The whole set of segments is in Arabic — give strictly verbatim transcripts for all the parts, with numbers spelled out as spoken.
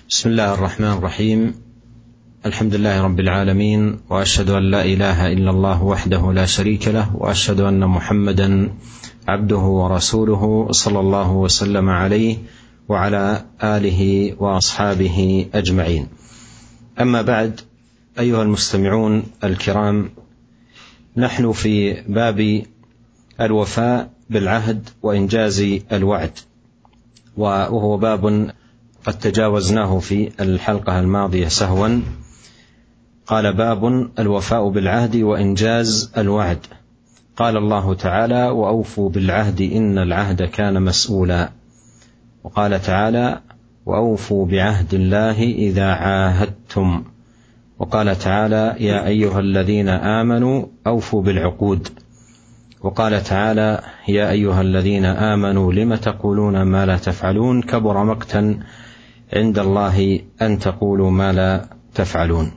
بسم الله الرحمن الرحيم. الحمد لله رب العالمين، وأشهد أن لا إله إلا الله وحده لا شريك له، وأشهد أن محمدا عبده ورسوله صلى الله وسلم عليه وعلى آله وأصحابه أجمعين. أما بعد، أيها المستمعون الكرام، نحن في باب الوفاء بالعهد وإنجاز الوعد، وهو باب قد تجاوزناه في الحلقة الماضية سهوا. قال: باب الوفاء بالعهد وإنجاز الوعد. قال الله تعالى: وأوفوا بالعهد إن العهد كان مسؤولا. وقال تعالى: وأوفوا بعهد الله إذا عاهدتم. وقال تعالى: يا أيها الذين آمنوا أوفوا بالعقود. وقال تعالى: يا أيها الذين آمنوا لم تقولون ما لا تفعلون، كبر مقتا عند الله أن تقولوا ما لا تفعلون.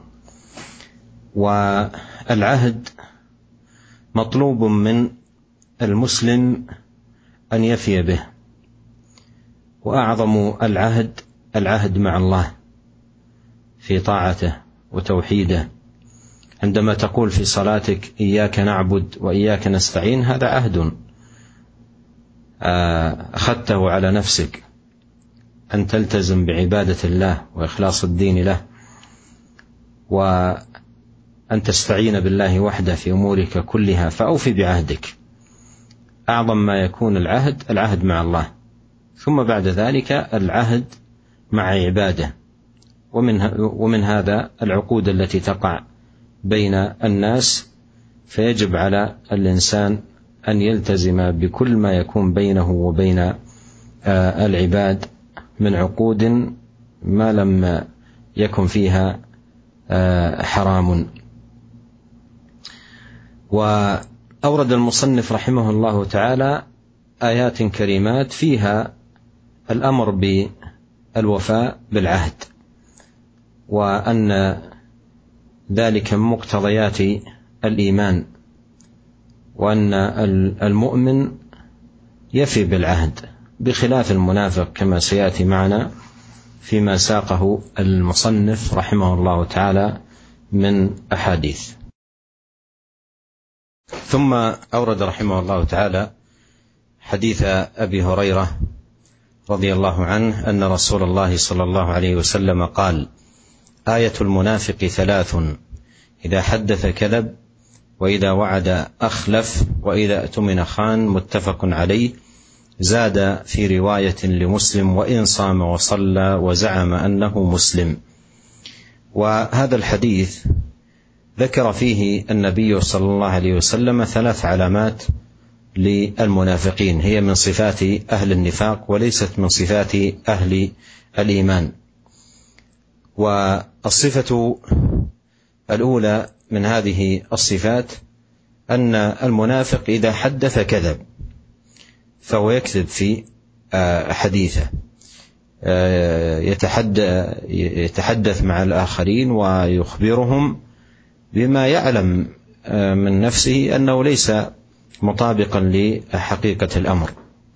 والعهد مطلوب من المسلم أن يفي به، وأعظم العهد العهد مع الله في طاعته وتوحيده. عندما تقول في صلاتك إياك نعبد وإياك نستعين، هذا عهد أخذته على نفسك أن تلتزم بعبادة الله وإخلاص الدين له، وأن تستعين بالله وحده في أمورك كلها، فأوفي بعهدك. أعظم ما يكون العهد العهد مع الله، ثم بعد ذلك العهد مع عباده، ومن, ومن هذا العقود التي تقع بين الناس. فيجب على الإنسان أن يلتزم بكل ما يكون بينه وبين العباد من عقود ما لم يكن فيها حرام. وأورد المصنف رحمه الله تعالى آيات كريمات فيها الأمر بالوفاء بالعهد، وأن ذلك من مقتضيات الإيمان، وأن المؤمن يفي بالعهد بخلاف المنافق، كما سيأتي معنا فيما ساقه المصنف رحمه الله تعالى من أحاديث. ثم أورد رحمه الله تعالى حديث أبي هريرة رضي الله عنه أن رسول الله صلى الله عليه وسلم قال: آية المنافق ثلاث: إذا حدث كذب، وإذا وعد أخلف، وإذا اؤتمن خان. متفق عليه. زاد في رواية لمسلم: وإن صام وصلى وزعم أنه مسلم. وهذا الحديث ذكر فيه النبي صلى الله عليه وسلم ثلاث علامات للمنافقين، هي من صفات أهل النفاق وليست من صفات أهل الإيمان. والصفة الأولى من هذه الصفات أن المنافق إذا حدث كذب، فهو يكذب في حديثه، يتحدث مع الآخرين ويخبرهم بما يعلم من نفسه أنه ليس مطابقا لحقيقة الأمر.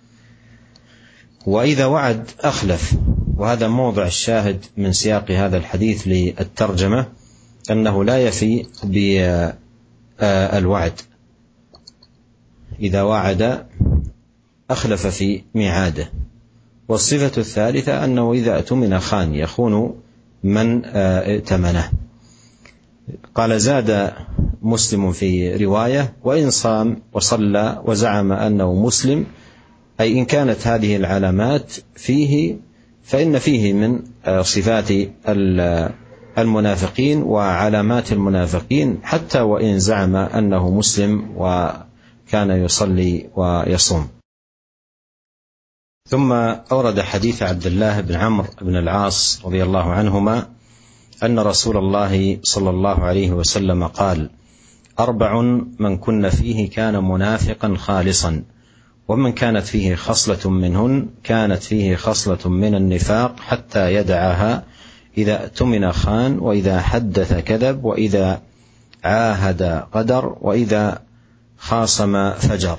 وإذا وعد أخلف، وهذا موضع الشاهد من سياق هذا الحديث للترجمة، أنه لا يفي بالوعد. إذا وعد أخلف في ميعاده. والصفة الثالثة أنه إذا اؤتمن خان، يخون من ائتمنه. قال: زاد مسلم في رواية: وإن صام وصلى وزعم أنه مسلم، أي إن كانت هذه العلامات فيه فإن فيه من صفات المنافقين وعلامات المنافقين، حتى وإن زعم أنه مسلم وكان يصلي ويصوم. ثم أورد حديث عبد الله بن عمرو بن العاص رضي الله عنهما أن رسول الله صلى الله عليه وسلم قال: أربع من كن فيه كان منافقا خالصا، ومن كانت فيه خصلة منهن كانت فيه خصلة من النفاق حتى يدعها: إذا اؤتمن خان، وإذا حدث كذب، وإذا عاهد غدر، وإذا خاصم فجر.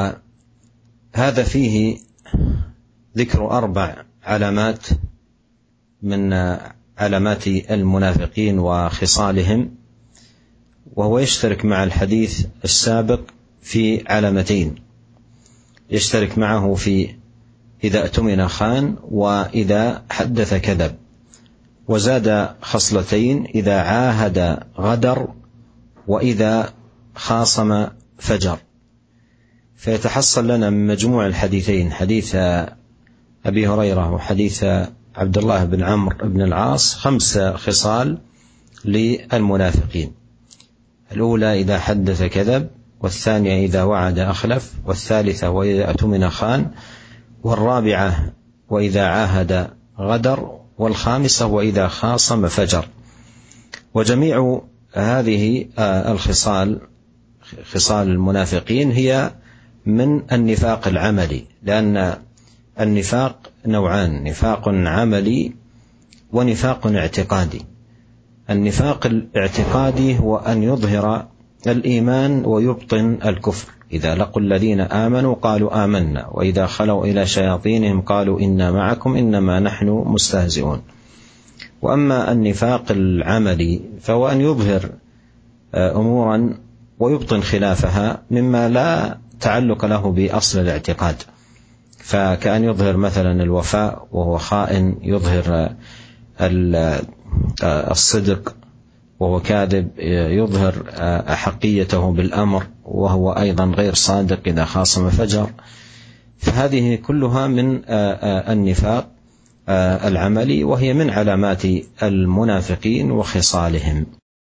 وهذا فيه ذكر أربع علامات من علامات المنافقين وخصالهم، وهو يشترك مع الحديث السابق في علامتين، يشترك معه في إذا اؤتمن خان وإذا حدث كذب، وزاد خصلتين إذا عاهد غدر وإذا خاصم فجر. فيتحصل لنا من مجموع الحديثين، حديث أبي هريرة وحديث عبد الله بن عمرو بن العاص، خمس خصال للمنافقين: الأولى إذا حدث كذب، والثانية إذا وعد أخلف، والثالثة وإذا اؤتمن خان، والرابعة وإذا عاهد غدر، والخامسة وإذا خاصم فجر. وجميع هذه الخصال خصال المنافقين هي من النفاق العملي، لأن النفاق نوعان: نفاق عملي ونفاق اعتقادي. النفاق الاعتقادي هو أن يظهر الإيمان ويبطن الكفر، إذا لقوا الذين آمنوا قالوا آمنا، وإذا خلوا إلى شياطينهم قالوا إنا معكم إنما نحن مستهزئون. وأما النفاق العملي فهو أن يظهر أمورا ويبطن خلافها مما لا تعلق له بأصل الاعتقاد، فكأن يظهر مثلا الوفاء وهو خائن، يظهر الصدق وهو كاذب، يظهر أحقيته بالأمر وهو أيضا غير صادق، إذا خاصم فجر. فهذه كلها من النفاق العملي، وهي من علامات المنافقين وخصالهم.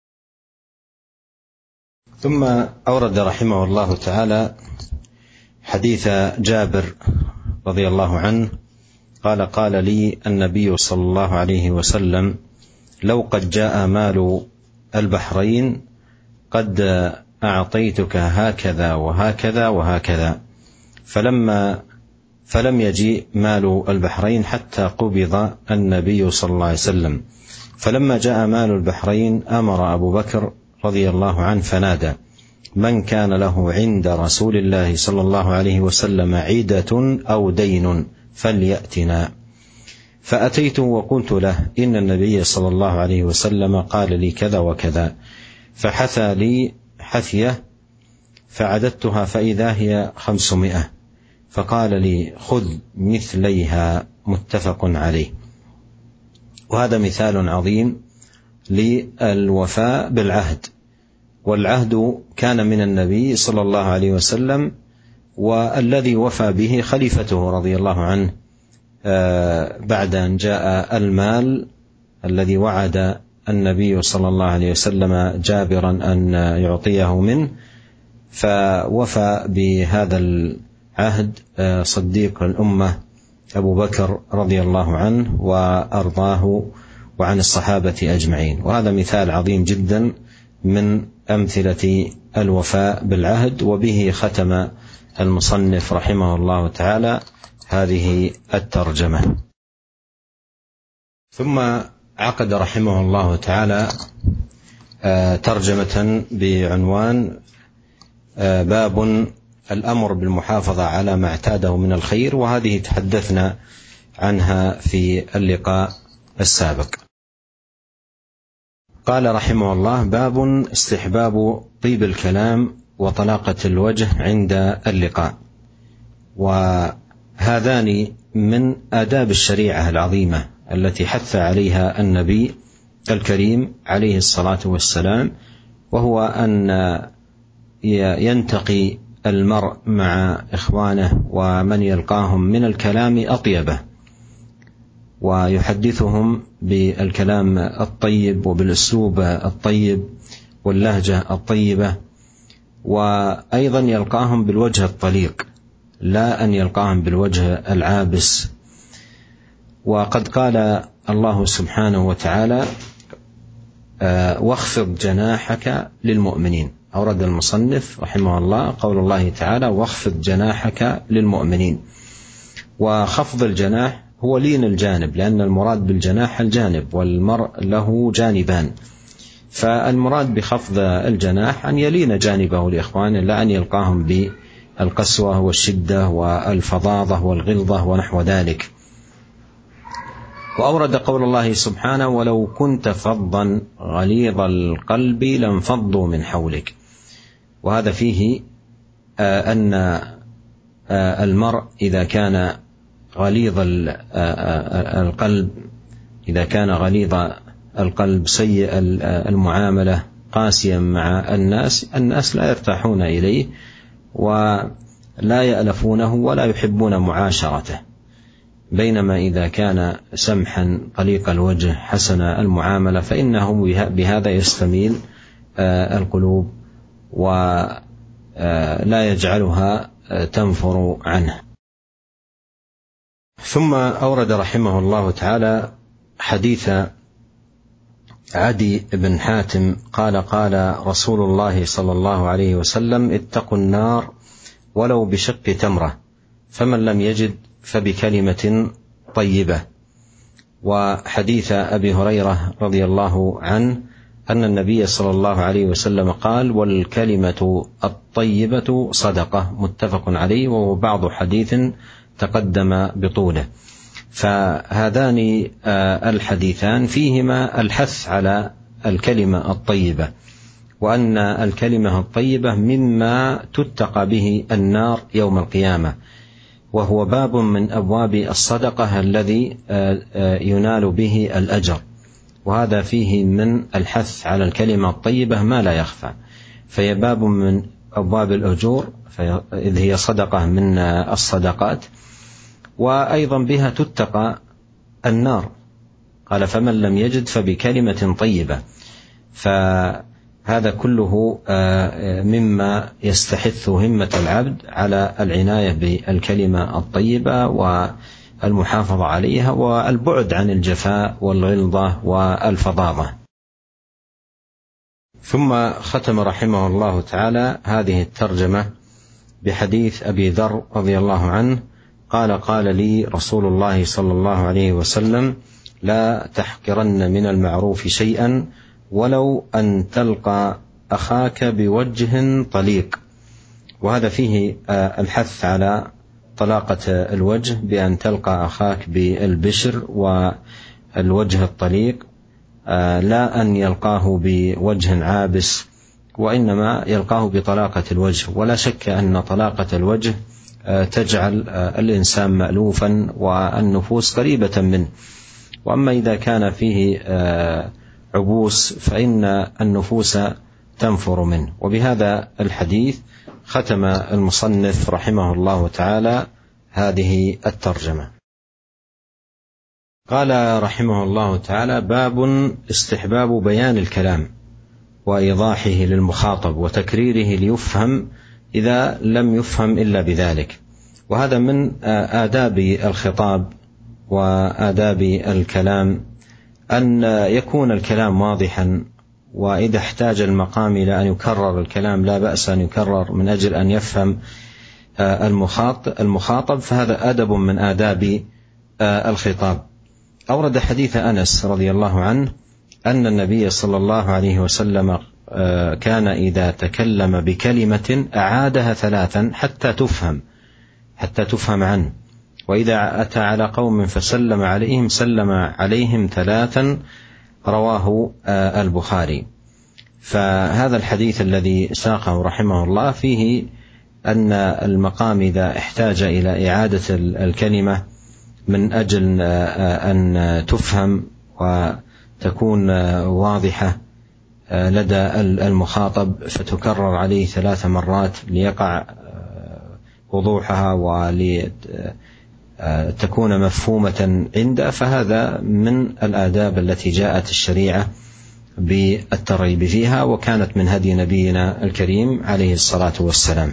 ثم أورد رحمه الله تعالى حديث جابر رضي الله عنه قال: قال لي النبي صلى الله عليه وسلم: لو قد جاء مال البحرين قد أعطيتك هكذا وهكذا وهكذا، فلما فلم يجيء مال البحرين حتى قبض النبي صلى الله عليه وسلم. فلما جاء مال البحرين أمر أبو بكر رضي الله عنه فنادى: من كان له عند رسول الله صلى الله عليه وسلم عيدة أو دين فليأتنا. فأتيته وقلت له: إن النبي صلى الله عليه وسلم قال لي كذا وكذا، فحثى لي حثية فعددتها فإذا هي خمسمائة، فقال لي: خذ مثليها، متفق عليه. وهذا مثال عظيم للوفاء بالعهد، والعهد كان من النبي صلى الله عليه وسلم، والذي وفى به خليفته رضي الله عنه بعد أن جاء المال الذي وعد النبي صلى الله عليه وسلم جابرا أن يعطيه منه، فوفى بهذا العهد صديق الأمة أبو بكر رضي الله عنه وأرضاه وعن الصحابة أجمعين. وهذا مثال عظيم جدا من أمثلة الوفاء بالعهد، وبه ختم المصنف رحمه الله تعالى هذه الترجمة. ثم عقد رحمه الله تعالى ترجمة بعنوان باب الأمر بالمحافظة على ما اعتاده من الخير، وهذه تحدثنا عنها في اللقاء السابق. قال رحمه الله: باب استحباب طيب الكلام وطلاقة الوجه عند اللقاء. وهذان من آداب الشريعة العظيمة التي حث عليها النبي الكريم عليه الصلاة والسلام، وهو أن ينتقي المرء مع إخوانه ومن يلقاهم من الكلام أطيبه، ويحدثهم بالكلام الطيب وبالأسلوب الطيب واللهجة الطيبة، وأيضا يلقاهم بالوجه الطليق، لا أن يلقاهم بالوجه العابس. وقد قال الله سبحانه وتعالى: واخفض جناحك للمؤمنين. أورد المصنف رحمه الله قول الله تعالى: واخفض جناحك للمؤمنين. وخفض الجناح هو لين الجانب، لأن المراد بالجناح الجانب، والمرء له جانبان، فالمراد بخفض الجناح أن يلين جانبه لإخوانه، لا أن يلقاهم بالقسوة والشدة والفظاظة والغلظة ونحو ذلك. وأورد قول الله سبحانه: ولو كنت فظا غليظ القلب لانفضوا من حولك. وهذا فيه أن المرء إذا كان غليظ القلب إذا كان غليظ القلب سيء المعاملة قاسيا مع الناس الناس لا يرتاحون إليه ولا يألفونه ولا يحبون معاشرته، بينما إذا كان سمحا طليق الوجه حسن المعاملة فإنه بهذا يستميل القلوب ولا يجعلها تنفر عنه. ثم أورد رحمه الله تعالى حديث عدي بن حاتم قال: قال رسول الله صلى الله عليه وسلم: اتقوا النار ولو بشق تمرة، فمن لم يجد فبكلمة طيبة. وحديث أبي هريرة رضي الله عنه أن النبي صلى الله عليه وسلم قال: والكلمة الطيبة صدقة، متفق عليه، وهو بعض حديث تقدم بطوله. فهذان الحديثان فيهما الحث على الكلمة الطيبة، وأن الكلمة الطيبة مما تتقى به النار يوم القيامة، وهو باب من أبواب الصدقة الذي ينال به الأجر، وهذا فيه من الحث على الكلمة الطيبة ما لا يخفى، فهي باب من أبواب الأجور إذ هي صدقة من الصدقات، وأيضا بها تتقى النار. قال: فمن لم يجد فبكلمة طيبة. فهذا كله مما يستحث همة العبد على العناية بالكلمة الطيبة والمحافظة عليها والبعد عن الجفاء والغلظة والفظاظة. ثم ختم رحمه الله تعالى هذه الترجمة بحديث أبي ذر رضي الله عنه قال: قال لي رسول الله صلى الله عليه وسلم: لا تحقرن من المعروف شيئا ولو أن تلقى أخاك بوجه طليق. وهذا فيه الحث على طلاقة الوجه، بأن تلقى أخاك بالبشر والوجه الطليق، لا أن يلقاه بوجه عابس، وإنما يلقاه بطلاقة الوجه. ولا شك أن طلاقة الوجه تجعل الإنسان مألوفا والنفوس قريبة منه، وأما إذا كان فيه عبوس فإن النفوس تنفر منه. وبهذا الحديث ختم المصنف رحمه الله تعالى هذه الترجمة. قال رحمه الله تعالى: باب استحباب بيان الكلام وإيضاحه للمخاطب وتكريره ليفهم إذا لم يفهم إلا بذلك. وهذا من آداب الخطاب وآداب الكلام أن يكون الكلام واضحا، وإذا احتاج المقام إلى أن يكرر الكلام لا بأس أن يكرر من أجل أن يفهم المخاطب، فهذا أدب من آداب الخطاب. أورد حديث أنس رضي الله عنه أن النبي صلى الله عليه وسلم كان إذا تكلم بكلمة أعادها ثلاثا حتى تفهم حتى تفهم عنه، وإذا أتى على قوم فسلم عليهم سلم عليهم ثلاثا، رواه البخاري. فهذا الحديث الذي ساقه رحمه الله فيه أن المقام إذا احتاج إلى إعادة الكلمة من أجل أن تفهم وتكون واضحة لدى المخاطب فتكرر عليه ثلاث مرات ليقع وضوحها ولتكون مفهومة عنده، فهذا من الآداب التي جاءت الشريعة بالترغيب فيها، وكانت من هدي نبينا الكريم عليه الصلاة والسلام.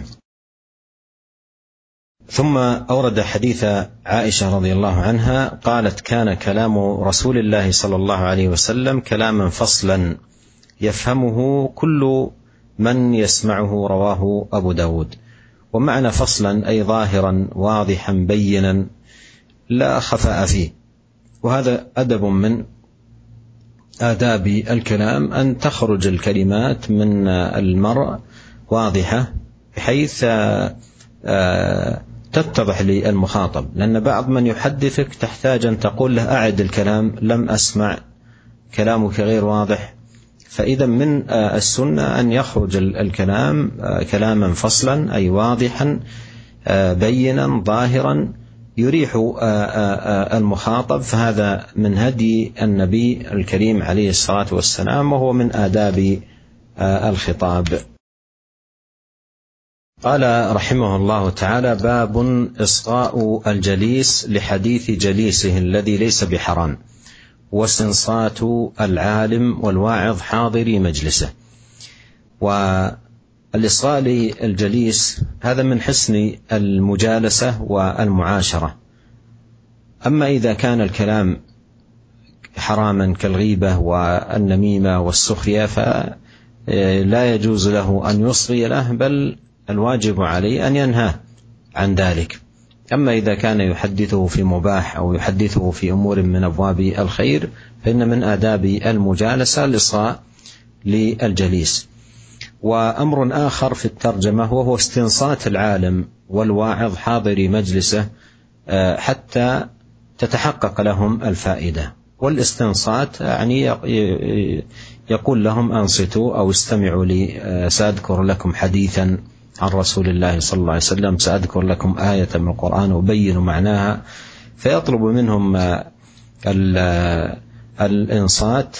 ثم أورد حديث عائشة رضي الله عنها قالت: كان كلام رسول الله صلى الله عليه وسلم كلاما فصلا يفهمه كل من يسمعه، رواه أبو داود. ومعنى فصلا أي ظاهرا واضحا بينا لا خفاء فيه. وهذا أدب من آداب الكلام أن تخرج الكلمات من المرء واضحة بحيث تتضح للمخاطب، لأن بعض من يحدثك تحتاج أن تقول له أعد الكلام، لم أسمع، كلامك غير واضح. فإذا من السنة أن يخرج الكلام كلاما فصلا، أي واضحا بينا ظاهرا يريح المخاطب. فهذا من هدي النبي الكريم عليه الصلاة والسلام، وهو من آداب الخطاب. قال رحمه الله تعالى: باب إصغاء الجليس لحديث جليسه الذي ليس بحرام، واستنصات العالم والواعظ حاضري مجلسه. والإصغاء للجليس هذا من حسن المجالسة والمعاشرة. أما إذا كان الكلام حراما كالغيبة والنميمة والسخرية فلا يجوز له أن يصغي له، بل الواجب عليه أن ينهى عن ذلك. أما إذا كان يحدثه في مباح أو يحدثه في أمور من أبواب الخير فإن من آداب المجالسة الإصغاء للجليس. وأمر آخر في الترجمة وهو استنصات العالم والواعظ حاضر مجلسه حتى تتحقق لهم الفائدة. والاستنصات يعني يقول لهم أنصتوا أو استمعوا لي، سأذكر لكم حديثا عن رسول الله صلى الله عليه وسلم، سأذكر لكم آية من القرآن وبين معناها، فيطلب منهم الإنصات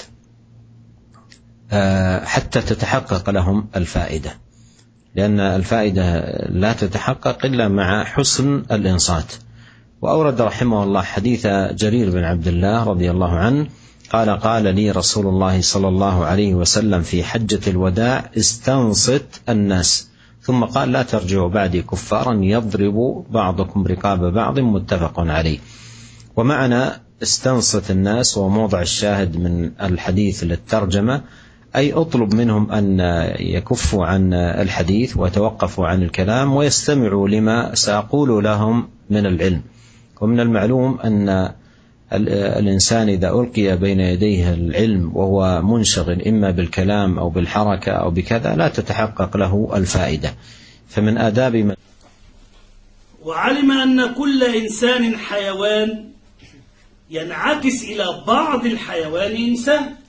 حتى تتحقق لهم الفائدة، لأن الفائدة لا تتحقق إلا مع حسن الإنصات. وأورد رحمه الله حديث جرير بن عبد الله رضي الله عنه قال: قال لي رسول الله صلى الله عليه وسلم في حجة الوداع: استنصت الناس. ثم قال: لا ترجعوا بعدي كفارا يضرب بعضكم رقاب بعض، متفق عليه. ومعنى استنصت الناس وموضع الشاهد من الحديث للترجمة، أي أطلب منهم أن يكفوا عن الحديث ويتوقفوا عن الكلام ويستمعوا لما سأقول لهم من العلم. ومن المعلوم أن الإنسان إذا ألقي بين يديه العلم وهو منشغل إما بالكلام أو بالحركة أو بكذا لا تتحقق له الفائدة. فمن آداب من وعلم أن كل إنسان حيوان ينعكس إلى بعض الحيوان إنسان،